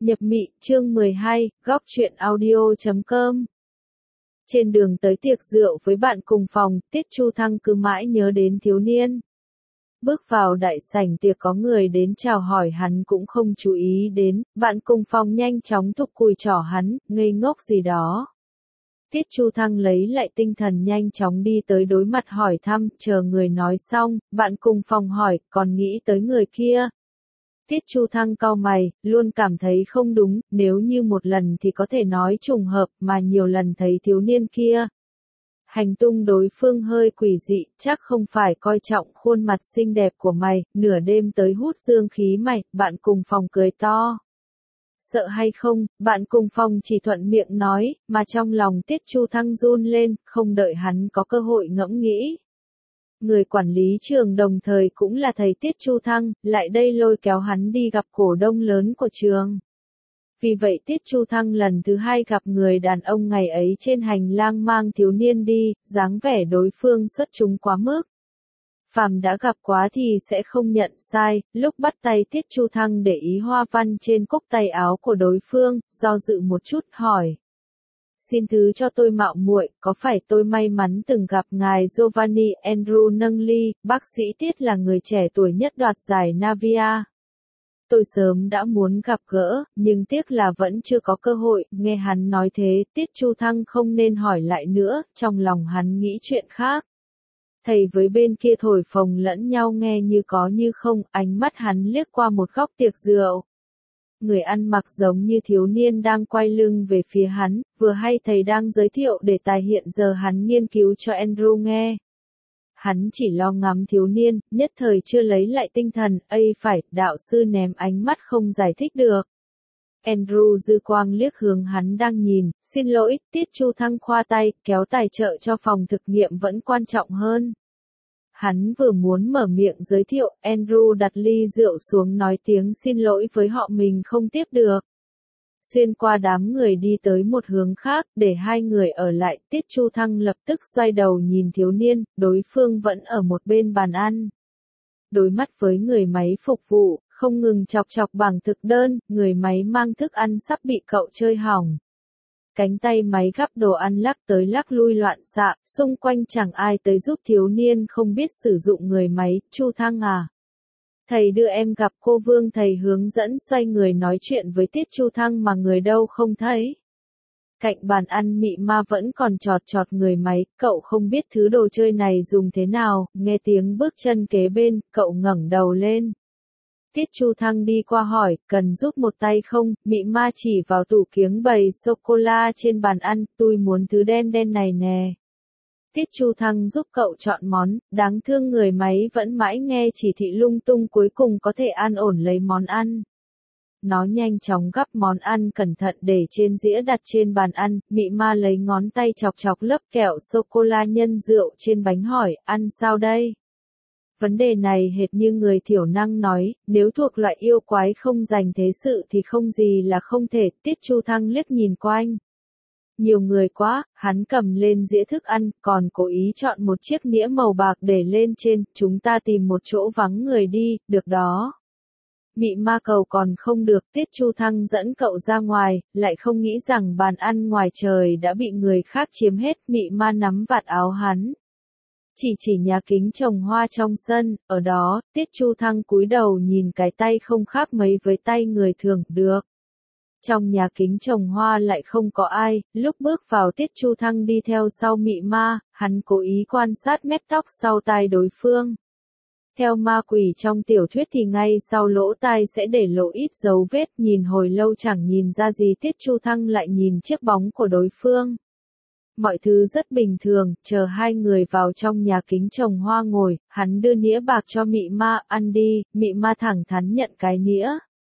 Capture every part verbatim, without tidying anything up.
Nhập Mị, chương mười hai, góc truyện audio chấm com. Trên đường tới tiệc rượu với bạn cùng phòng, Tiết Chu Thăng cứ mãi nhớ đến thiếu niên. Bước vào đại sảnh tiệc có người đến chào hỏi hắn cũng không chú ý đến, bạn cùng phòng nhanh chóng thúc cùi trỏ hắn, ngây ngốc gì đó. Tiết Chu Thăng lấy lại tinh thần nhanh chóng đi tới đối mặt hỏi thăm, chờ người nói xong, bạn cùng phòng hỏi, còn nghĩ tới người kia. Tiết Chu Thăng cau mày, luôn cảm thấy không đúng, nếu như một lần thì có thể nói trùng hợp, mà nhiều lần thấy thiếu niên kia. Hành tung đối phương hơi quỷ dị, chắc không phải coi trọng khuôn mặt xinh đẹp của mày, nửa đêm tới hút dương khí mày, bạn cùng phòng cười to. Sợ hay không, bạn cùng phòng chỉ thuận miệng nói, mà trong lòng Tiết Chu Thăng run lên, không đợi hắn có cơ hội ngẫm nghĩ. Người quản lý trường đồng thời cũng là thầy Tiết Chu Thăng, lại đây lôi kéo hắn đi gặp cổ đông lớn của trường. Vì vậy Tiết Chu Thăng lần thứ hai gặp người đàn ông ngày ấy trên hành lang mang thiếu niên đi, dáng vẻ đối phương xuất chúng quá mức. Phàm đã gặp quá thì sẽ không nhận sai, lúc bắt tay Tiết Chu Thăng để ý hoa văn trên cúc tay áo của đối phương, do dự một chút hỏi. Xin thứ cho tôi mạo muội, có phải tôi may mắn từng gặp ngài Giovanni Andrew nâng ly, bác sĩ Tiết là người trẻ tuổi nhất đoạt giải Navia. Tôi sớm đã muốn gặp gỡ, nhưng tiếc là vẫn chưa có cơ hội, nghe hắn nói thế, Tiết Chu Thăng không nên hỏi lại nữa, trong lòng hắn nghĩ chuyện khác. Thầy với bên kia thổi phồng lẫn nhau nghe như có như không, ánh mắt hắn liếc qua một góc tiệc rượu. Người ăn mặc giống như thiếu niên đang quay lưng về phía hắn, vừa hay thầy đang giới thiệu đề tài hiện giờ hắn nghiên cứu cho Andrew nghe. Hắn chỉ lo ngắm thiếu niên, nhất thời chưa lấy lại tinh thần, ây phải, đạo sư ném ánh mắt không giải thích được. Andrew dư quang liếc hướng hắn đang nhìn, xin lỗi, Tiết Chu Thăng khoa tay, kéo tài trợ cho phòng thực nghiệm vẫn quan trọng hơn. Hắn vừa muốn mở miệng giới thiệu, Andrew đặt ly rượu xuống nói tiếng xin lỗi với họ mình không tiếp được. Xuyên qua đám người đi tới một hướng khác, để hai người ở lại, Tiết Chu Thăng lập tức xoay đầu nhìn thiếu niên, đối phương vẫn ở một bên bàn ăn. Đối mắt với người máy phục vụ, không ngừng chọc chọc bảng thực đơn, người máy mang thức ăn sắp bị cậu chơi hỏng. Cánh tay máy gắp đồ ăn lắc tới lắc lui loạn xạ, xung quanh chẳng ai tới giúp thiếu niên không biết sử dụng người máy, Chu Thăng à. Thầy đưa em gặp cô Vương, thầy hướng dẫn xoay người nói chuyện với Tiết Chu Thăng mà người đâu không thấy. Cạnh bàn ăn Mị Ma vẫn còn chọt chọt người máy, cậu không biết thứ đồ chơi này dùng thế nào, nghe tiếng bước chân kế bên, cậu ngẩng đầu lên. Tiết Chu Thăng đi qua hỏi, cần giúp một tay không, Mị Ma chỉ vào tủ kiếng bày sô-cô-la trên bàn ăn, tôi muốn thứ đen đen này nè. Tiết Chu Thăng giúp cậu chọn món, đáng thương người máy vẫn mãi nghe chỉ thị lung tung cuối cùng có thể an ổn lấy món ăn. Nó nhanh chóng gắp món ăn cẩn thận để trên dĩa đặt trên bàn ăn, Mị Ma lấy ngón tay chọc chọc lớp kẹo sô-cô-la nhân rượu trên bánh hỏi, ăn sao đây? Vấn đề này hệt như người thiểu năng nói, nếu thuộc loại yêu quái không dành thế sự thì không gì là không thể, Tiết Chu Thăng liếc nhìn quanh. Nhiều người quá, hắn cầm lên dĩa thức ăn, còn cố ý chọn một chiếc nĩa màu bạc để lên trên, chúng ta tìm một chỗ vắng người đi, được đó. Mị Ma cầu còn không được, Tiết Chu Thăng dẫn cậu ra ngoài, lại không nghĩ rằng bàn ăn ngoài trời đã bị người khác chiếm hết, Mị Ma nắm vạt áo hắn. Chỉ chỉ nhà kính trồng hoa trong sân, ở đó, Tiết Chu Thăng cúi đầu nhìn cái tay không khác mấy với tay người thường, được. Trong nhà kính trồng hoa lại không có ai, lúc bước vào Tiết Chu Thăng đi theo sau Mị Ma, hắn cố ý quan sát mép tóc sau tai đối phương. Theo ma quỷ trong tiểu thuyết thì ngay sau lỗ tai sẽ để lộ ít dấu vết, nhìn hồi lâu chẳng nhìn ra gì, Tiết Chu Thăng lại nhìn chiếc bóng của đối phương. Mọi thứ rất bình thường, chờ hai người vào trong nhà kính trồng hoa ngồi, hắn đưa nĩa bạc cho Mị Ma, ăn đi, Mị Ma thẳng thắn nhận cái nĩa.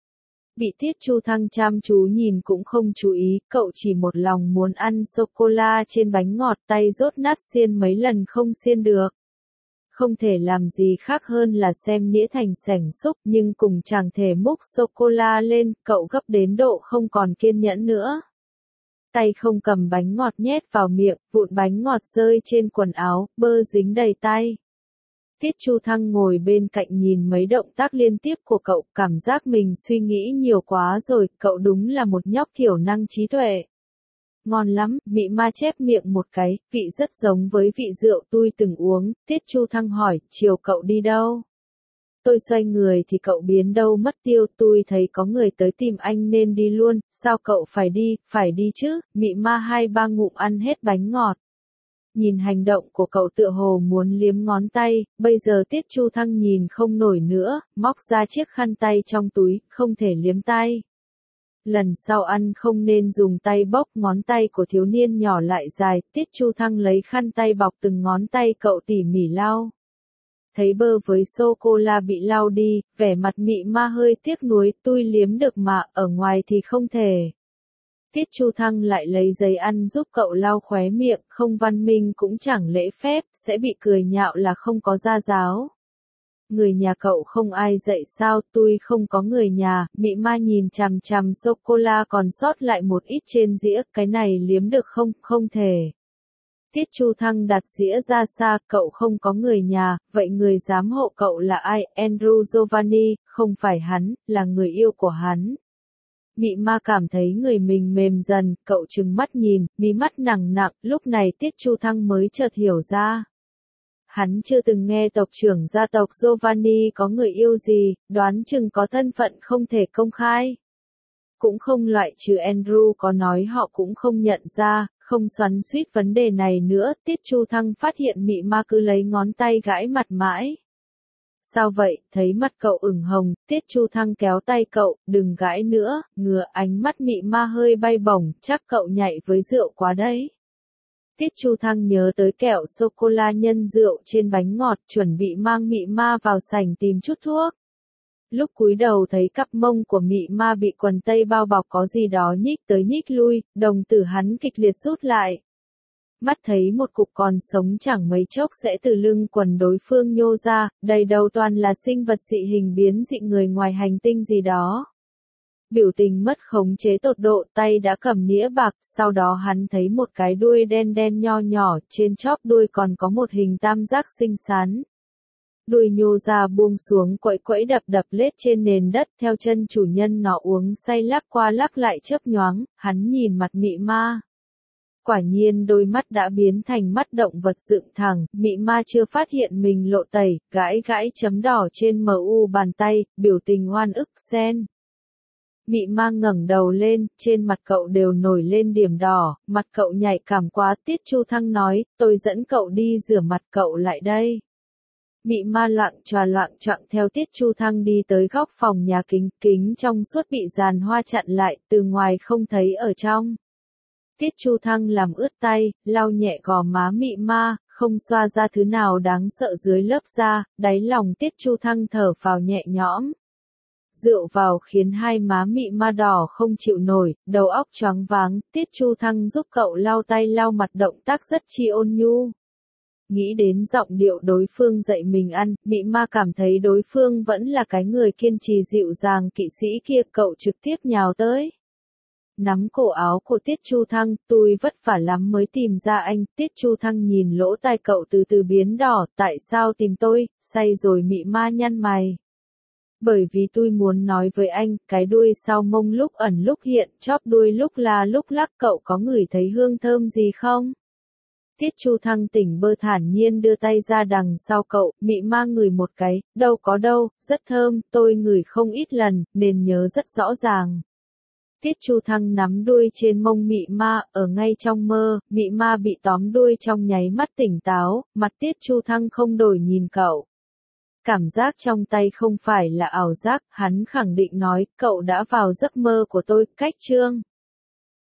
Bị Tiết Chu Thăng chăm chú nhìn cũng không chú ý, cậu chỉ một lòng muốn ăn sô-cô-la trên bánh ngọt, tay rốt nát xiên mấy lần không xiên được. Không thể làm gì khác hơn là xem nĩa thành sảnh xúc, nhưng cùng chẳng thể múc sô-cô-la lên, cậu gấp đến độ không còn kiên nhẫn nữa. Tay không cầm bánh ngọt nhét vào miệng, vụn bánh ngọt rơi trên quần áo, bơ dính đầy tay. Tiết Chu Thăng ngồi bên cạnh nhìn mấy động tác liên tiếp của cậu, cảm giác mình suy nghĩ nhiều quá rồi, cậu đúng là một nhóc thiểu năng trí tuệ. Ngon lắm, Mị Ma chép miệng một cái, vị rất giống với vị rượu tôi từng uống. Tiết Chu Thăng hỏi, chiều cậu đi đâu? Tôi xoay người thì cậu biến đâu mất tiêu, tôi thấy có người tới tìm anh nên đi luôn. Sao cậu phải đi? Phải đi chứ. Mị Ma hai ba ngụm ăn hết bánh ngọt. Nhìn hành động của cậu tựa hồ muốn liếm ngón tay, bây giờ Tiết Chu Thăng nhìn không nổi nữa, móc ra chiếc khăn tay trong túi, không thể liếm tay. Lần sau ăn không nên dùng tay bốc, ngón tay của thiếu niên nhỏ lại dài. Tiết Chu Thăng lấy khăn tay bọc từng ngón tay cậu tỉ mỉ lau. Thấy bơ với sô-cô-la bị lau đi, vẻ mặt Mị Ma hơi tiếc nuối, tôi liếm được mà, ở ngoài thì không thể. Tiết Chu Thăng lại lấy giấy ăn giúp cậu lau khóe miệng, không văn minh cũng chẳng lễ phép, sẽ bị cười nhạo là không có gia giáo. Người nhà cậu không ai dạy sao? Tôi không có người nhà. Mị Ma nhìn chằm chằm sô-cô-la còn sót lại một ít trên dĩa, cái này liếm được không? Không thể. Tiết Chu Thăng đặt dĩa ra xa, cậu không có người nhà, vậy người giám hộ cậu là ai? Andrew Giovanni, không phải hắn, là người yêu của hắn. Mị Ma cảm thấy người mình mềm dần, cậu trừng mắt nhìn, mí mắt nặng nặng, lúc này Tiết Chu Thăng mới chợt hiểu ra. Hắn chưa từng nghe tộc trưởng gia tộc Giovanni có người yêu gì, đoán chừng có thân phận không thể công khai. Cũng không loại trừ Andrew có nói họ cũng không nhận ra, không xoắn xuýt vấn đề này nữa. Tiết Chu Thăng phát hiện Mị Ma cứ lấy ngón tay gãi mặt mãi. Sao vậy? Thấy mặt cậu ửng hồng, Tiết Chu Thăng kéo tay cậu, đừng gãi nữa, ngừa. Ánh mắt Mị Ma hơi bay bổng, chắc cậu nhạy với rượu quá đấy. Tiết Chu Thăng nhớ tới kẹo sô-cô-la nhân rượu trên bánh ngọt, chuẩn bị mang Mị Ma vào sảnh tìm chút thuốc. Lúc cúi đầu thấy cặp mông của Mị Ma bị quần tây bao bọc có gì đó nhích tới nhích lui, đồng tử hắn kịch liệt rút lại. Mắt thấy một cục còn sống chẳng mấy chốc sẽ từ lưng quần đối phương nhô ra, đầy đầu toàn là sinh vật dị hình biến dị người ngoài hành tinh gì đó. Biểu tình mất khống chế tột độ, tay đã cầm nĩa bạc, sau đó hắn thấy một cái đuôi đen đen nho nhỏ, trên chóp đuôi còn có một hình tam giác xinh xắn. Đuôi nhô ra buông xuống quẫy quẫy đập đập lết trên nền đất, theo chân chủ nhân nó uống say lắc qua lắc lại chớp nhoáng, hắn nhìn mặt Mị Ma. Quả nhiên đôi mắt đã biến thành mắt động vật dựng thẳng, Mị Ma chưa phát hiện mình lộ tẩy, gãi gãi chấm đỏ trên mờ u bàn tay, biểu tình oan ức xen. Mị Ma ngẩng đầu lên, trên mặt cậu đều nổi lên điểm đỏ, mặt cậu nhạy cảm quá. Tiết Chu Thăng nói, tôi dẫn cậu đi rửa mặt, cậu lại đây. Mị Ma loạng choạng loạng choạng theo Tiết Chu Thăng đi tới góc phòng nhà kính, kính trong suốt bị giàn hoa chặn lại, từ ngoài không thấy ở trong. Tiết Chu Thăng làm ướt tay, lau nhẹ gò má Mị Ma, không xoa ra thứ nào đáng sợ dưới lớp da, đáy lòng Tiết Chu Thăng thở phào nhẹ nhõm. Rượu vào khiến hai má Mị Ma đỏ không chịu nổi, đầu óc choáng váng. Tiết Chu Thăng giúp cậu lau tay lau mặt, động tác rất chi ôn nhu. Nghĩ đến giọng điệu đối phương dạy mình ăn, Mị Ma cảm thấy đối phương vẫn là cái người kiên trì dịu dàng kỵ sĩ kia, cậu trực tiếp nhào tới. Nắm cổ áo của Tiết Chu Thăng, tôi vất vả lắm mới tìm ra anh. Tiết Chu Thăng nhìn lỗ tai cậu từ từ biến đỏ, tại sao tìm tôi? Say rồi. Mị Ma nhăn mày. Bởi vì tôi muốn nói với anh, cái đuôi sau mông lúc ẩn lúc hiện, chóp đuôi lúc la lúc lắc, cậu có ngửi thấy hương thơm gì không? Tiết Chu Thăng tỉnh bơ thản nhiên đưa tay ra đằng sau cậu, Mị Ma ngửi một cái, đâu có đâu, rất thơm, tôi ngửi không ít lần, nên nhớ rất rõ ràng. Tiết Chu Thăng nắm đuôi trên mông Mị Ma, ở ngay trong mơ, Mị Ma bị tóm đuôi trong nháy mắt tỉnh táo, mặt Tiết Chu Thăng không đổi nhìn cậu. Cảm giác trong tay không phải là ảo giác, hắn khẳng định nói, cậu đã vào giấc mơ của tôi. Cách chương